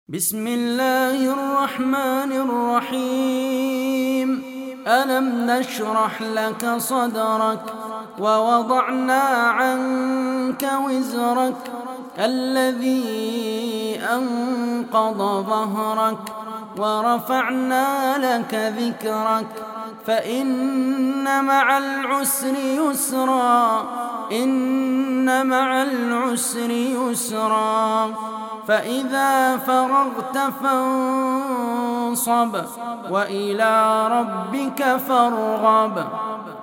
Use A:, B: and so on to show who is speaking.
A: بسم الله الرحمن الرحيم. ألم نشرح لك صدرك ووضعنا عنك وزرك الذي أنقض ظهرك ورفعنا لك ذكرك فإن مع العسر يسرا إن مع العسر يسرا فإذا فرغت فانصب وإلى ربك فارغب.